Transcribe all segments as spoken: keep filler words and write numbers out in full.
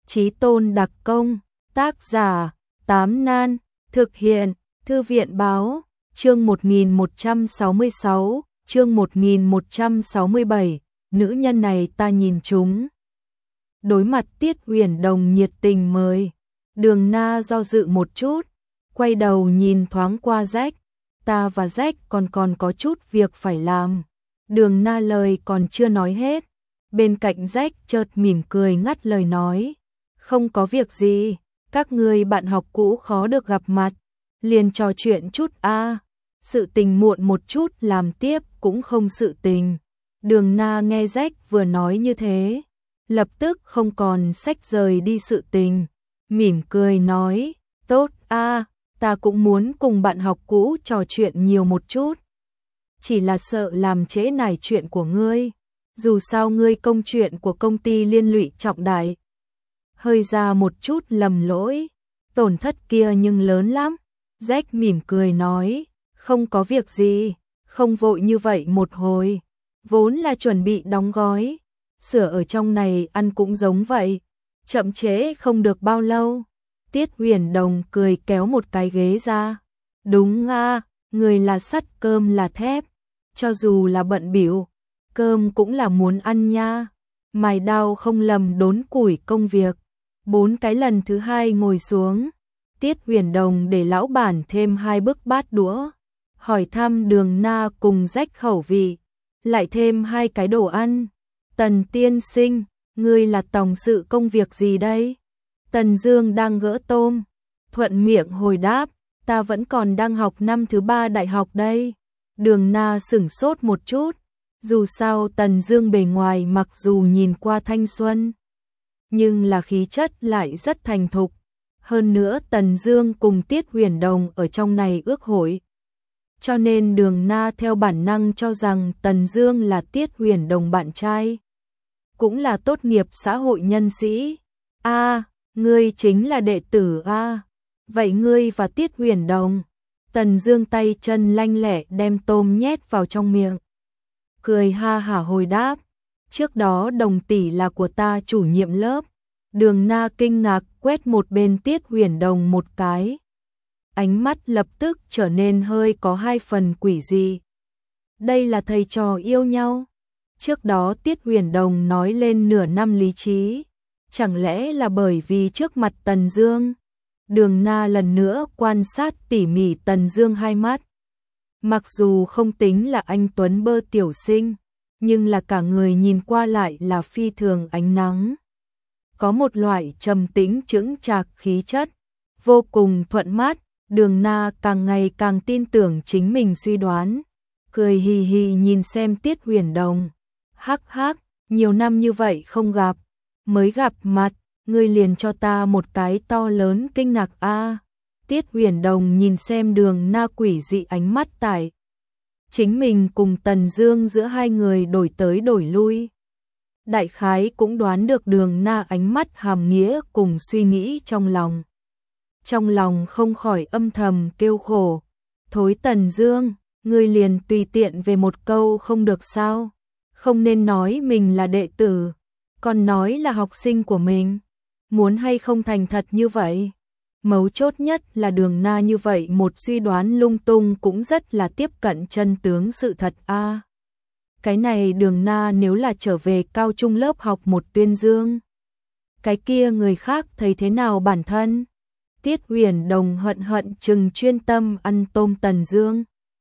Chí tôn đặc công, tác giả, Tám Nan, thực hiện, Thư viện báo, chương một nghìn một trăm sáu mươi sáu, chương một nghìn một trăm sáu mươi bảy, nữ nhân này ta nhìn chúng. Đối mặt Tiết Huyền Đồng nhiệt tình mời, Đường Na do dự một chút, quay đầu nhìn thoáng qua Rách, ta và Rách còn còn có chút việc phải làm. Đường Na lời còn chưa nói hết, bên cạnh Rách chợt mỉm cười ngắt lời nói, không có việc gì, các ngươi bạn học cũ khó được gặp mặt, liền trò chuyện chút a, sự tình muộn một chút làm tiếp cũng không sự tình. Đường Na nghe Rách vừa nói như thế, lập tức không còn sách rời đi sự tình, mỉm cười nói, tốt a, ta cũng muốn cùng bạn học cũ trò chuyện nhiều một chút. Chỉ là sợ làm trễ nải chuyện của ngươi, dù sao ngươi công chuyện của công ty liên lụy trọng đại. Hơi ra một chút lầm lỗi, tổn thất kia nhưng lớn lắm. Jack mỉm cười nói, không có việc gì, không vội như vậy một hồi, vốn là chuẩn bị đóng gói, sửa ở trong này ăn cũng giống vậy, chậm trễ không được bao lâu. Tiết Huyền Đồng cười kéo một cái ghế ra, đúng a, người là sắt cơm là thép, cho dù là bận bịu, cơm cũng là muốn ăn nha. Mài đao không lầm đốn củi công việc. Bốn cái lần thứ hai ngồi xuống, Tiết Huyền Đồng để lão bản thêm hai bức bát đũa, hỏi thăm Đường Na cùng Rách khẩu vị, lại thêm hai cái đồ ăn. Tần tiên sinh, ngươi là tổng sự công việc gì đây? Tần Dương đang gỡ tôm, thuận miệng hồi đáp, ta vẫn còn đang học năm thứ ba đại học đây. Đường Na sửng sốt một chút, dù sao Tần Dương bề ngoài mặc dù nhìn qua thanh xuân, nhưng là khí chất lại rất thành thục. Hơn nữa Tần Dương cùng Tiết Huyền Đồng ở trong này ước hội, cho nên Đường Na theo bản năng cho rằng Tần Dương là Tiết Huyền Đồng bạn trai, cũng là tốt nghiệp xã hội nhân sĩ. A, à, ngươi chính là đệ tử a? À? Vậy ngươi và Tiết Huyền Đồng? Tần Dương tay chân lanh lẹ đem tôm nhét vào trong miệng, cười ha hả hồi đáp, trước đó Đồng tỷ là của ta chủ nhiệm lớp. Đường Na kinh ngạc quét một bên Tiết Huyền Đồng một cái, ánh mắt lập tức trở nên hơi có hai phần quỷ dị. Đây là thầy trò yêu nhau? Trước đó Tiết Huyền Đồng nói lên nửa năm lý trí, chẳng lẽ là bởi vì trước mặt Tần Dương? Đường Na lần nữa quan sát tỉ mỉ Tần Dương hai mắt. Mặc dù không tính là anh tuấn bơ tiểu sinh, nhưng là cả người nhìn qua lại là phi thường ánh nắng. Có một loại trầm tĩnh chững chạc khí chất, vô cùng thuận mắt. Đường Na càng ngày càng tin tưởng chính mình suy đoán, cười hì hì nhìn xem Tiết Huyền Đồng. Hắc hắc, nhiều năm như vậy không gặp, mới gặp mặt, ngươi liền cho ta một cái to lớn kinh ngạc a. À. Tiết Huyền Đồng nhìn xem Đường Na quỷ dị ánh mắt tại chính mình cùng Tần Dương giữa hai người đổi tới đổi lui. Đại khái cũng đoán được Đường Na ánh mắt hàm nghĩa cùng suy nghĩ trong lòng. Trong lòng không khỏi âm thầm kêu khổ, thối Tần Dương, ngươi liền tùy tiện về một câu không được sao? Không nên nói mình là đệ tử, còn nói là học sinh của mình, muốn hay không thành thật như vậy? Mấu chốt nhất là Đường Na như vậy một suy đoán lung tung cũng rất là tiếp cận chân tướng sự thật a. À, cái này Đường Na nếu là trở về cao trung lớp học một tuyên dương, cái kia người khác thấy thế nào bản thân? Tiết Huyền Đồng hận hận chừng chuyên tâm ăn tôm Tần Dương.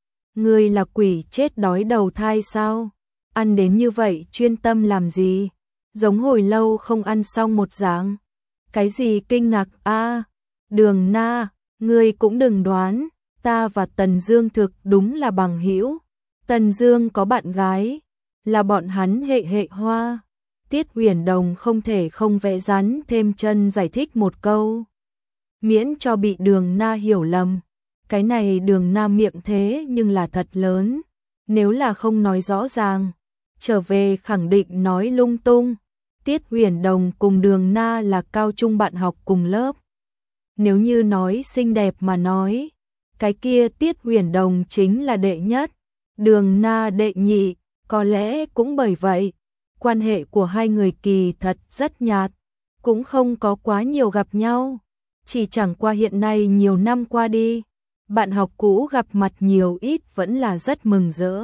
Ngươi là quỷ chết đói đầu thai sao? Ăn đến như vậy chuyên tâm làm gì? Giống hồi lâu không ăn xong một dạng. Cái gì kinh ngạc a? À, Đường Na, ngươi cũng đừng đoán, ta và Tần Dương thực đúng là bằng hữu. Tần Dương có bạn gái, là bọn hắn hệ hệ hoa. Tiết Huyền Đồng không thể không vẽ rắn thêm chân giải thích một câu, miễn cho bị Đường Na hiểu lầm. Cái này Đường Na miệng thế nhưng là thật lớn, nếu là không nói rõ ràng, trở về khẳng định nói lung tung. Tiết Huyền Đồng cùng Đường Na là cao trung bạn học cùng lớp. Nếu như nói xinh đẹp mà nói, cái kia Tiết Huyền Đồng chính là đệ nhất, Đường Na đệ nhị, có lẽ cũng bởi vậy, quan hệ của hai người kỳ thật rất nhạt. cũng không có quá nhiều gặp nhau, chỉ chẳng qua hiện nay nhiều năm qua đi, bạn học cũ gặp mặt nhiều ít vẫn là rất mừng rỡ.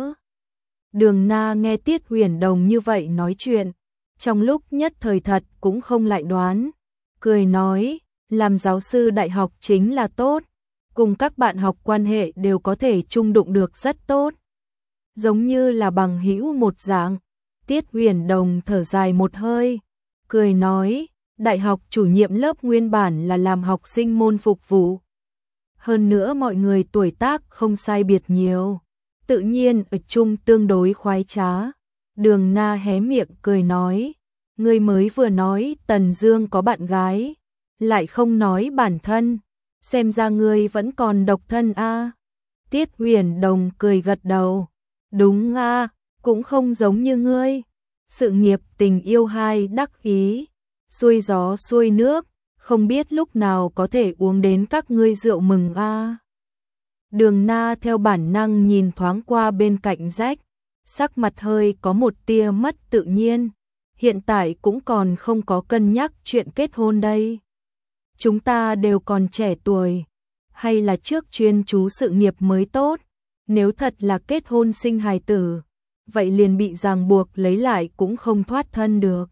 Đường Na nghe Tiết Huyền Đồng như vậy nói chuyện, trong lúc nhất thời thật cũng không lại đoán, cười nói, làm giáo sư đại học chính là tốt, cùng các bạn học quan hệ đều có thể chung đụng được rất tốt. Giống như là bằng hữu một dạng. Tiết Huyền Đồng thở dài một hơi, cười nói, đại học chủ nhiệm lớp nguyên bản là làm học sinh môn phục vụ. Hơn nữa mọi người tuổi tác không sai biệt nhiều, tự nhiên ở chung tương đối khoái trá. Đường Na hé miệng cười nói, ngươi mới vừa nói Tần Dương có bạn gái, lại không nói bản thân, xem ra ngươi vẫn còn độc thân a. À. Tiết Huyền Đồng cười gật đầu, đúng a, à, cũng không giống như ngươi, sự nghiệp tình yêu hai đắc ý, xuôi gió xuôi nước, không biết lúc nào có thể uống đến các ngươi rượu mừng a. À. Đường Na theo bản năng nhìn thoáng qua bên cạnh Rách, sắc mặt hơi có một tia mất tự nhiên, hiện tại cũng còn không có cân nhắc chuyện kết hôn đây. Chúng ta đều còn trẻ tuổi, hay là trước chuyên chú sự nghiệp mới tốt, nếu thật là kết hôn sinh hài tử, vậy liền bị ràng buộc lấy lại cũng không thoát thân được.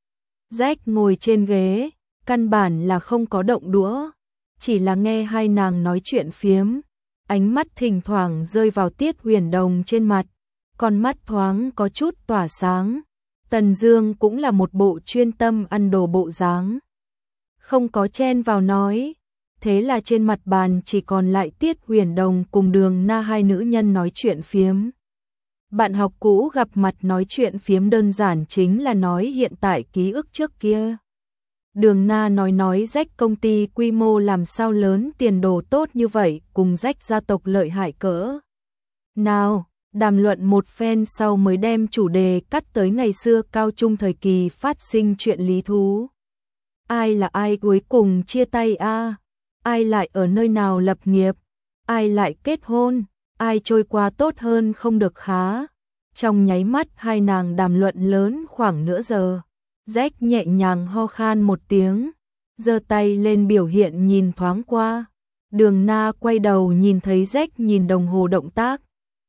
Rách ngồi trên ghế, căn bản là không có động đũa, chỉ là nghe hai nàng nói chuyện phiếm, ánh mắt thỉnh thoảng rơi vào Tiết Huyền Đồng trên mặt, con mắt thoáng có chút tỏa sáng. Tần Dương cũng là một bộ chuyên tâm ăn đồ bộ dáng, không có chen vào nói, thế là trên mặt bàn chỉ còn lại Tiết Huyền Đồng cùng Đường Na hai nữ nhân nói chuyện phiếm. Bạn học cũ gặp mặt nói chuyện phiếm đơn giản chính là nói hiện tại ký ức trước kia. Đường Na nói nói Rách công ty quy mô làm sao lớn, tiền đồ tốt như vậy, cùng Rách gia tộc lợi hại cỡ nào, đàm luận một phen sau mới đem chủ đề cắt tới ngày xưa cao trung thời kỳ phát sinh chuyện lý thú. Ai là ai cuối cùng chia tay a? À? Ai lại ở nơi nào lập nghiệp? Ai lại kết hôn? Ai trôi qua tốt hơn không được khá? Trong nháy mắt hai nàng đàm luận lớn khoảng nửa giờ. Rách nhẹ nhàng ho khan một tiếng, giơ tay lên biểu hiện nhìn thoáng qua. Đường Na quay đầu nhìn thấy Rách nhìn đồng hồ động tác,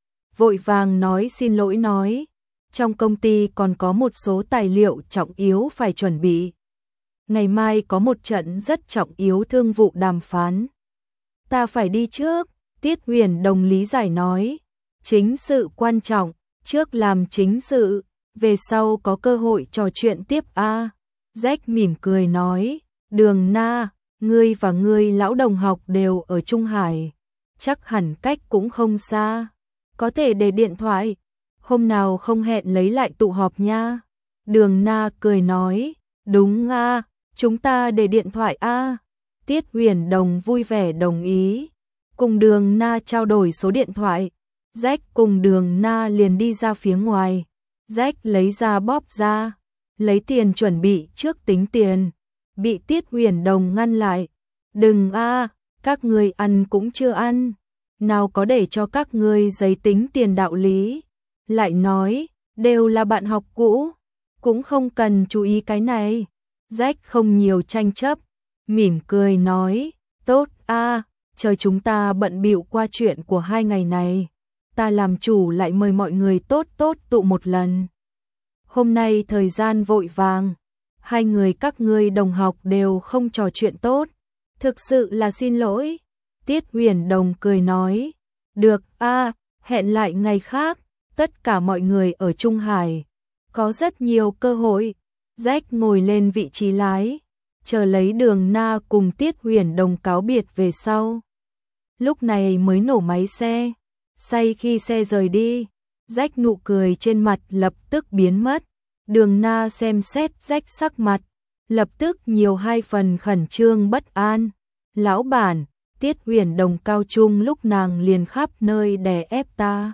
vội vàng nói xin lỗi nói, trong công ty còn có một số tài liệu trọng yếu phải chuẩn bị. Ngày mai có một trận rất trọng yếu thương vụ đàm phán. Ta phải đi trước, Tiết Huyền Đồng lý giải nói, chính sự quan trọng, trước làm chính sự, về sau có cơ hội trò chuyện tiếp a. À. Rách mỉm cười nói, Đường Na, ngươi và ngươi lão đồng học đều ở Trung Hải, chắc hẳn cách cũng không xa, có thể để điện thoại, hôm nào không hẹn lấy lại tụ họp nha. Đường Na cười nói, đúng a, à, chúng ta để điện thoại a. À. Tiết Huyền Đồng vui vẻ đồng ý, cùng Đường Na trao đổi số điện thoại. Rách cùng Đường Na liền đi ra phía ngoài. Rách lấy ra bóp ra, lấy tiền chuẩn bị trước tính tiền, bị Tiết Huyền Đồng ngăn lại. Đừng a, à, các ngươi ăn cũng chưa ăn, nào có để cho các ngươi giấy tính tiền đạo lý. Lại nói, đều là bạn học cũ, cũng không cần chú ý cái này. Rách không nhiều tranh chấp, mỉm cười nói, tốt a, à, chờ chúng ta bận bịu qua chuyện của hai ngày này, ta làm chủ lại mời mọi người tốt tốt tụ một lần. Hôm nay thời gian vội vàng, hai người các ngươi đồng học đều không trò chuyện tốt, thực sự là xin lỗi. Tiết Huyền Đồng cười nói, được a, à, hẹn lại ngày khác, tất cả mọi người ở Trung Hải, có rất nhiều cơ hội. Rách ngồi lên vị trí lái, chờ lấy Đường Na cùng Tiết Huyền Đồng cáo biệt về sau. Lúc này mới nổ máy xe, say khi xe rời đi, Rách nụ cười trên mặt lập tức biến mất. Đường Na xem xét Rách sắc mặt, lập tức nhiều hai phần khẩn trương bất an. Lão bản, Tiết Huyền Đồng cao trung lúc nàng liền khắp nơi đè ép ta.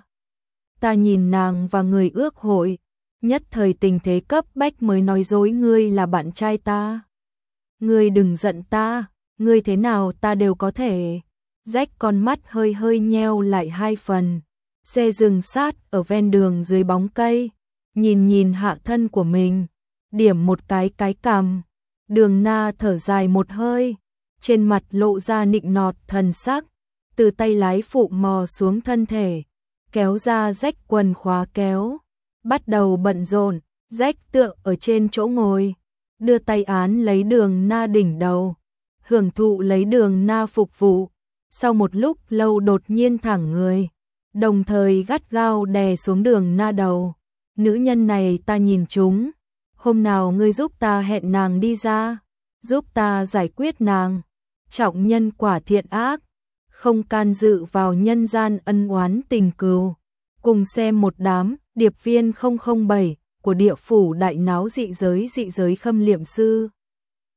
Ta nhìn nàng và người ước hội, nhất thời tình thế cấp bách mới nói dối ngươi là bạn trai ta. Ngươi đừng giận ta, ngươi thế nào ta đều có thể. Rách con mắt hơi hơi nheo lại hai phần. Xe dừng sát ở ven đường dưới bóng cây, nhìn nhìn hạ thân của mình, điểm một cái cái cằm, Đường Na thở dài một hơi, trên mặt lộ ra nịnh nọt thần sắc, từ tay lái phụ mò xuống thân thể, kéo ra rách quần khóa kéo, bắt đầu bận rộn, rách tựa ở trên chỗ ngồi, đưa tay án lấy Đường Na đỉnh đầu, hưởng thụ lấy Đường Na phục vụ, sau một lúc lâu đột nhiên thẳng người, đồng thời gắt gao đè xuống Đường Na đầu. Nữ nhân này ta nhìn chúng, hôm nào ngươi giúp ta hẹn nàng đi ra, giúp ta giải quyết nàng, trọng nhân quả thiện ác, không can dự vào nhân gian ân oán tình cừu. Cùng xem một đám điệp viên không không bảy của địa phủ đại náo dị giới dị giới Khâm Liệm Sư.